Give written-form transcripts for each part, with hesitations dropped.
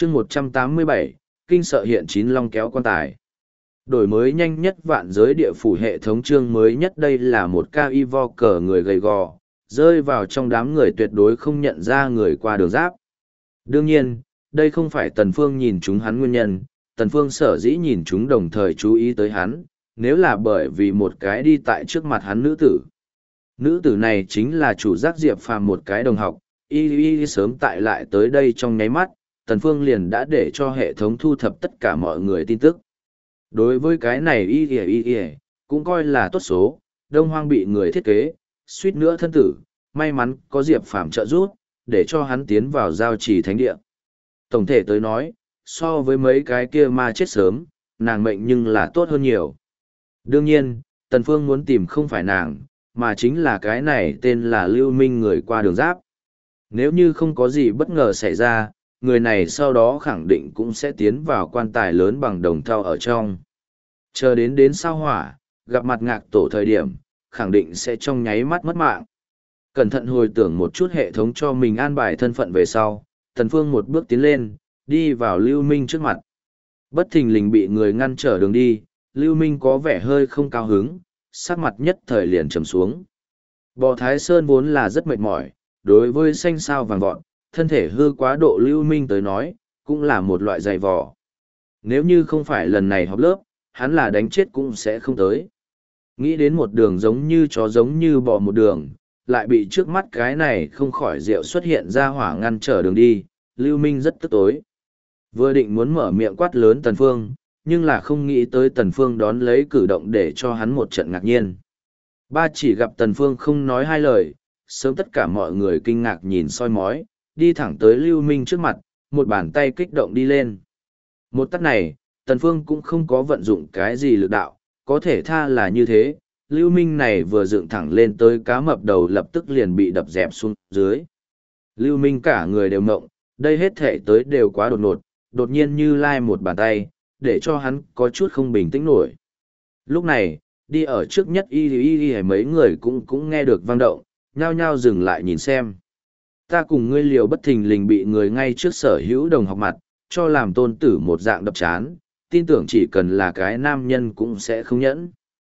chương 187, kinh sợ hiện chín long kéo quan tài. Đổi mới nhanh nhất vạn giới địa phủ hệ thống chương mới nhất. Đây là một ca y vo cờ người gầy gò, rơi vào trong đám người tuyệt đối không nhận ra người qua đường giáp. Đương nhiên, đây không phải Tần Phương nhìn chúng hắn nguyên nhân, Tần Phương sở dĩ nhìn chúng đồng thời chú ý tới hắn, nếu là bởi vì một cái đi tại trước mặt hắn nữ tử. Nữ tử này chính là chủ giác Diệp Phàm một cái đồng học, y sớm tại lại tới đây trong nháy mắt, Tần Phương liền đã để cho hệ thống thu thập tất cả mọi người tin tức. Đối với cái này y cũng coi là tốt số, Đông Hoang bị người thiết kế, suýt nữa thân tử, may mắn có Diệp Phàm trợ giúp, để cho hắn tiến vào giao trì thánh địa. Tổng thể tới nói, so với mấy cái kia ma chết sớm, nàng mệnh nhưng là tốt hơn nhiều. Đương nhiên, Tần Phương muốn tìm không phải nàng, mà chính là cái này tên là Lưu Minh người qua đường giáp. Nếu như không có gì bất ngờ xảy ra, người này sau đó khẳng định cũng sẽ tiến vào quan tài lớn bằng đồng thau ở trong. Chờ đến sao hỏa, gặp mặt Ngạc Tổ thời điểm, khẳng định sẽ trong nháy mắt mất mạng. Cẩn thận hồi tưởng một chút hệ thống cho mình an bài thân phận về sau, Tần Phương một bước tiến lên, đi vào Lưu Minh trước mặt. Bất thình lình bị người ngăn trở đường đi, Lưu Minh có vẻ hơi không cao hứng, sắc mặt nhất thời liền trầm xuống. Bò Thái Sơn vốn là rất mệt mỏi, đối với xanh sao vàng vọt, thân thể hư quá độ Lưu Minh tới nói, cũng là một loại dày vò. Nếu như không phải lần này họp lớp, hắn là đánh chết cũng sẽ không tới. Nghĩ đến một đường giống như chó giống như bò một đường, lại bị trước mắt cái này không khỏi rượu xuất hiện ra hỏa ngăn trở đường đi, Lưu Minh rất tức tối. Vừa định muốn mở miệng quát lớn Tần Phương, nhưng là không nghĩ tới Tần Phương đón lấy cử động để cho hắn một trận ngạc nhiên. Ba chỉ gặp Tần Phương không nói hai lời, sớm tất cả mọi người kinh ngạc nhìn soi mói, đi thẳng tới Lưu Minh trước mặt, một bàn tay kích động đi lên. Một tát này, Tần Phương cũng không có vận dụng cái gì lực đạo, có thể tha là như thế, Lưu Minh này vừa dựng thẳng lên tới cá mập đầu lập tức liền bị đập dẹp xuống dưới. Lưu Minh cả người đều ngộng, đây hết thể tới đều quá đột ngột, đột nhiên như lai một bàn tay, để cho hắn có chút không bình tĩnh nổi. Lúc này, đi ở trước nhất y mấy người cũng nghe được vang động, nhao nhao dừng lại nhìn xem. Ta cùng ngươi liều bất thình lình bị người ngay trước sở hữu đồng học mặt, cho làm tôn tử một dạng đập chán, tin tưởng chỉ cần là cái nam nhân cũng sẽ không nhẫn.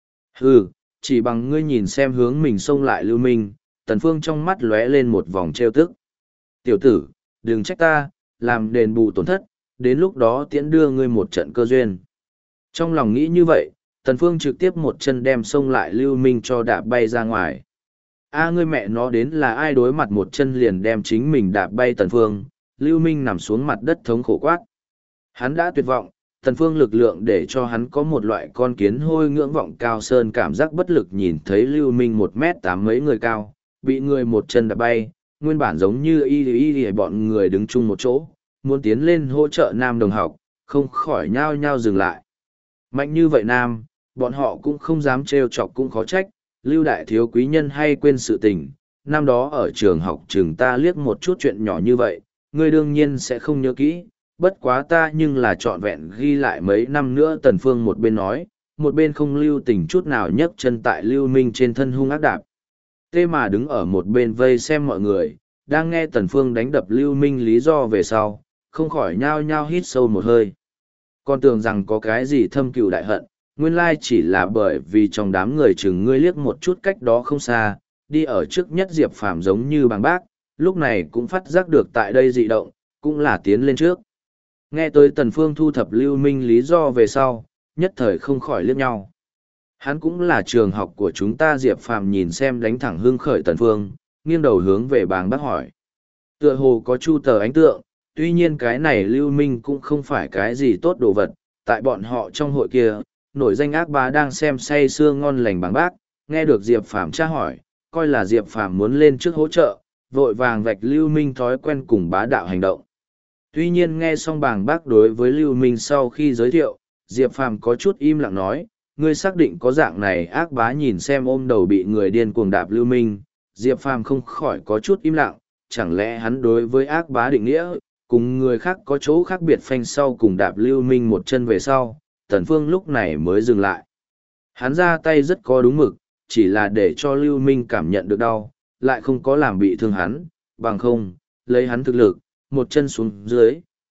Hừ, chỉ bằng ngươi nhìn xem hướng mình xông lại Lưu Minh, Tần Phương trong mắt lóe lên một vòng trêu tức. Tiểu tử, đừng trách ta, làm đền bù tổn thất, đến lúc đó tiễn đưa ngươi một trận cơ duyên. Trong lòng nghĩ như vậy, Tần Phương trực tiếp một chân đem xông lại Lưu Minh cho đạp bay ra ngoài. Ngươi mẹ nó đến là ai đối mặt một chân liền đem chính mình đạp bay Tần Phương, Lưu Minh nằm xuống mặt đất thống khổ quát. Hắn đã tuyệt vọng, Tần Phương lực lượng để cho hắn có một loại con kiến hôi ngưỡng vọng cao sơn cảm giác bất lực nhìn thấy Lưu Minh 1m8 mấy người cao, bị người một chân đạp bay, nguyên bản giống như y bọn người đứng chung một chỗ, muốn tiến lên hỗ trợ nam đồng học, không khỏi nhao nhao dừng lại. Mạnh như vậy nam, bọn họ cũng không dám trêu chọc cũng khó trách, Lưu đại thiếu quý nhân hay quên sự tình, năm đó ở trường học trường ta liếc một chút chuyện nhỏ như vậy, ngươi đương nhiên sẽ không nhớ kỹ, bất quá ta nhưng là trọn vẹn ghi lại mấy năm nữa. Tần Phương một bên nói, một bên không lưu tình chút nào nhấc chân tại Lưu Minh trên thân hung ác đạp. Tê mà đứng ở một bên vây xem mọi người, đang nghe Tần Phương đánh đập Lưu Minh lý do về sau, không khỏi nhao nhao hít sâu một hơi. Còn tưởng rằng có cái gì thâm cừu đại hận, nguyên lai chỉ là bởi vì trong đám người chừng ngươi liếc một chút cách đó không xa, đi ở trước nhất Diệp Phàm giống như bằng bác, lúc này cũng phát giác được tại đây dị động, cũng là tiến lên trước. Nghe tới Tần Phương thu thập Lưu Minh lý do về sau, nhất thời không khỏi liếc nhau. Hắn cũng là trường học của chúng ta. Diệp Phàm nhìn xem đánh thẳng hưng khởi Tần Phương, nghiêng đầu hướng về bàng bác hỏi. Tựa hồ có chu tờ ánh tượng, tuy nhiên cái này Lưu Minh cũng không phải cái gì tốt đồ vật, tại bọn họ trong hội kia, nổi danh ác bá đang xem say sưa ngon lành bàng bác, nghe được Diệp Phàm tra hỏi, coi là Diệp Phàm muốn lên trước hỗ trợ, vội vàng vạch Lưu Minh thói quen cùng bá đạo hành động. Tuy nhiên nghe xong bàng bác đối với Lưu Minh sau khi giới thiệu, Diệp Phàm có chút im lặng nói, ngươi xác định có dạng này ác bá. Nhìn xem ôm đầu bị người điên cuồng đạp Lưu Minh, Diệp Phàm không khỏi có chút im lặng, chẳng lẽ hắn đối với ác bá định nghĩa, cùng người khác có chỗ khác biệt. Phanh sau cùng đạp Lưu Minh một chân về sau, Tần Phương lúc này mới dừng lại. Hắn ra tay rất có đúng mực, chỉ là để cho Lưu Minh cảm nhận được đau, lại không có làm bị thương hắn, bằng không, lấy hắn thực lực, một chân xuống dưới,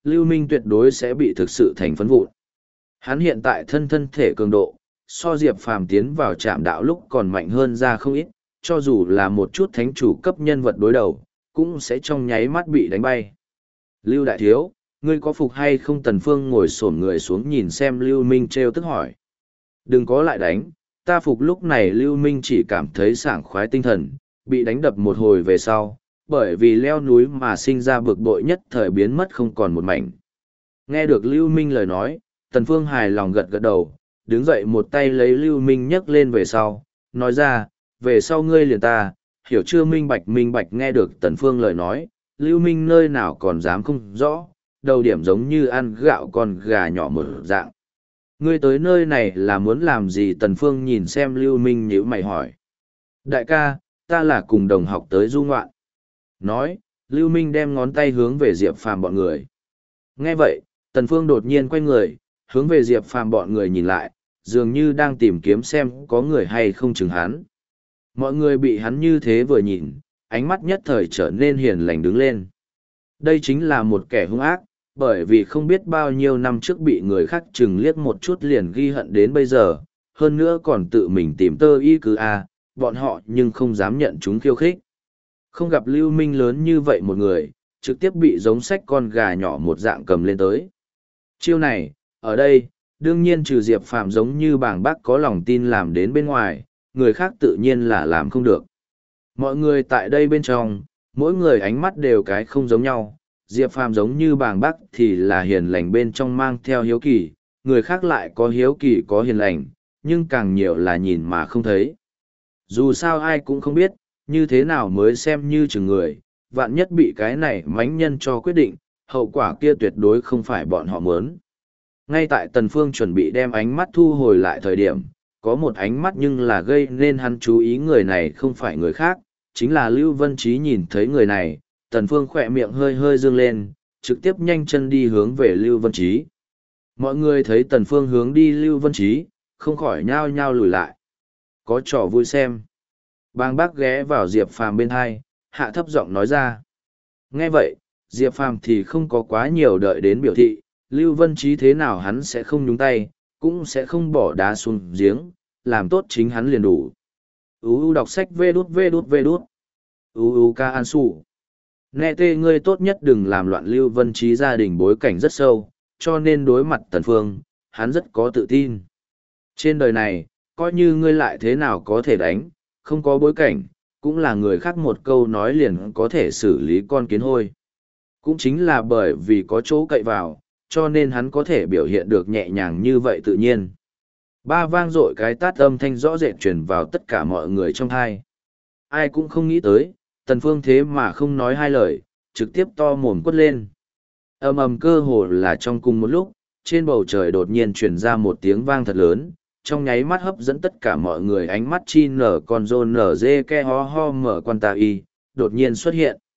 Lưu Minh tuyệt đối sẽ bị thực sự thành phấn vụn. Hắn hiện tại thân thể cường độ, so Diệp Phàm tiến vào trạm đạo lúc còn mạnh hơn ra không ít, cho dù là một chút thánh chủ cấp nhân vật đối đầu, cũng sẽ trong nháy mắt bị đánh bay. Lưu đại thiếu, ngươi có phục hay không? Tần Phương ngồi xổm người xuống nhìn xem Lưu Minh treo tức hỏi. Đừng có lại đánh, ta phục. Lúc này Lưu Minh chỉ cảm thấy sảng khoái tinh thần, bị đánh đập một hồi về sau, bởi vì leo núi mà sinh ra bực bội nhất thời biến mất không còn một mảnh. Nghe được Lưu Minh lời nói, Tần Phương hài lòng gật gật đầu, đứng dậy một tay lấy Lưu Minh nhấc lên về sau, nói ra, về sau ngươi liền ta, hiểu chưa? Minh bạch. Nghe được Tần Phương lời nói, Lưu Minh nơi nào còn dám không rõ, đầu điểm giống như ăn gạo con gà nhỏ một dạng. Ngươi tới nơi này là muốn làm gì? Tần Phương nhìn xem Lưu Minh nhíu mày hỏi. Đại ca, ta là cùng đồng học tới du ngoạn. Nói, Lưu Minh đem ngón tay hướng về Diệp Phàm bọn người. Nghe vậy, Tần Phương đột nhiên quay người, hướng về Diệp Phàm bọn người nhìn lại, dường như đang tìm kiếm xem có người hay không chừng hắn. Mọi người bị hắn như thế vừa nhìn, ánh mắt nhất thời trở nên hiền lành đứng lên. Đây chính là một kẻ hung ác, bởi vì không biết bao nhiêu năm trước bị người khác chừng liếc một chút liền ghi hận đến bây giờ, hơn nữa còn tự mình tìm tơ y cứ bọn họ nhưng không dám nhận chúng khiêu khích. Không gặp Lưu Minh lớn như vậy một người, trực tiếp bị giống sách con gà nhỏ một dạng cầm lên tới. Chiêu này, ở đây, đương nhiên trừ Diệp Phàm giống như bảng bác có lòng tin làm đến bên ngoài, người khác tự nhiên là làm không được. Mọi người tại đây bên trong, mỗi người ánh mắt đều cái không giống nhau. Diệp Phàm giống như bảng bác thì là hiền lành bên trong mang theo hiếu kỳ, người khác lại có hiếu kỳ có hiền lành, nhưng càng nhiều là nhìn mà không thấy. Dù sao ai cũng không biết, như thế nào mới xem như chừng người, vạn nhất bị cái này mánh nhân cho quyết định, hậu quả kia tuyệt đối không phải bọn họ muốn. Ngay tại Tần Phương chuẩn bị đem ánh mắt thu hồi lại thời điểm, có một ánh mắt nhưng là gây nên hắn chú ý. Người này không phải người khác, chính là Lưu Vân Chí. Nhìn thấy người này, Tần Phương khỏe miệng hơi hơi dương lên, trực tiếp nhanh chân đi hướng về Lưu Vân Chí. Mọi người thấy Tần Phương hướng đi Lưu Vân Chí, không khỏi nhao nhao lùi lại. Có trò vui xem. Bang bác ghé vào Diệp Phàm bên hai, hạ thấp giọng nói ra. Nghe vậy, Diệp Phàm thì không có quá nhiều đợi đến biểu thị, Lưu Vân Chí thế nào hắn sẽ không nhúng tay, cũng sẽ không bỏ đá xuống giếng, làm tốt chính hắn liền đủ. Đọc sách vê đút. Ca An Sủ. Nghe tê ngươi tốt nhất đừng làm loạn. Lưu Vân Chí gia đình bối cảnh rất sâu, cho nên đối mặt Tần Phương, hắn rất có tự tin. Trên đời này, coi như ngươi lại thế nào có thể đánh, không có bối cảnh, cũng là người khác một câu nói liền có thể xử lý con kiến hôi. Cũng chính là bởi vì có chỗ cậy vào, cho nên hắn có thể biểu hiện được nhẹ nhàng như vậy tự nhiên. Ba vang dội cái tát âm thanh rõ rệt truyền vào tất cả mọi người trong thai. Ai cũng không nghĩ tới, Tần Phương thế mà không nói hai lời, trực tiếp to mồm quất lên. Ầm cơ hồ là trong cùng một lúc, trên bầu trời đột nhiên truyền ra một tiếng vang thật lớn, trong nháy mắt hấp dẫn tất cả mọi người ánh mắt. Chi nở con rôn nở dê ke ho ho mở quan tà y, đột nhiên xuất hiện.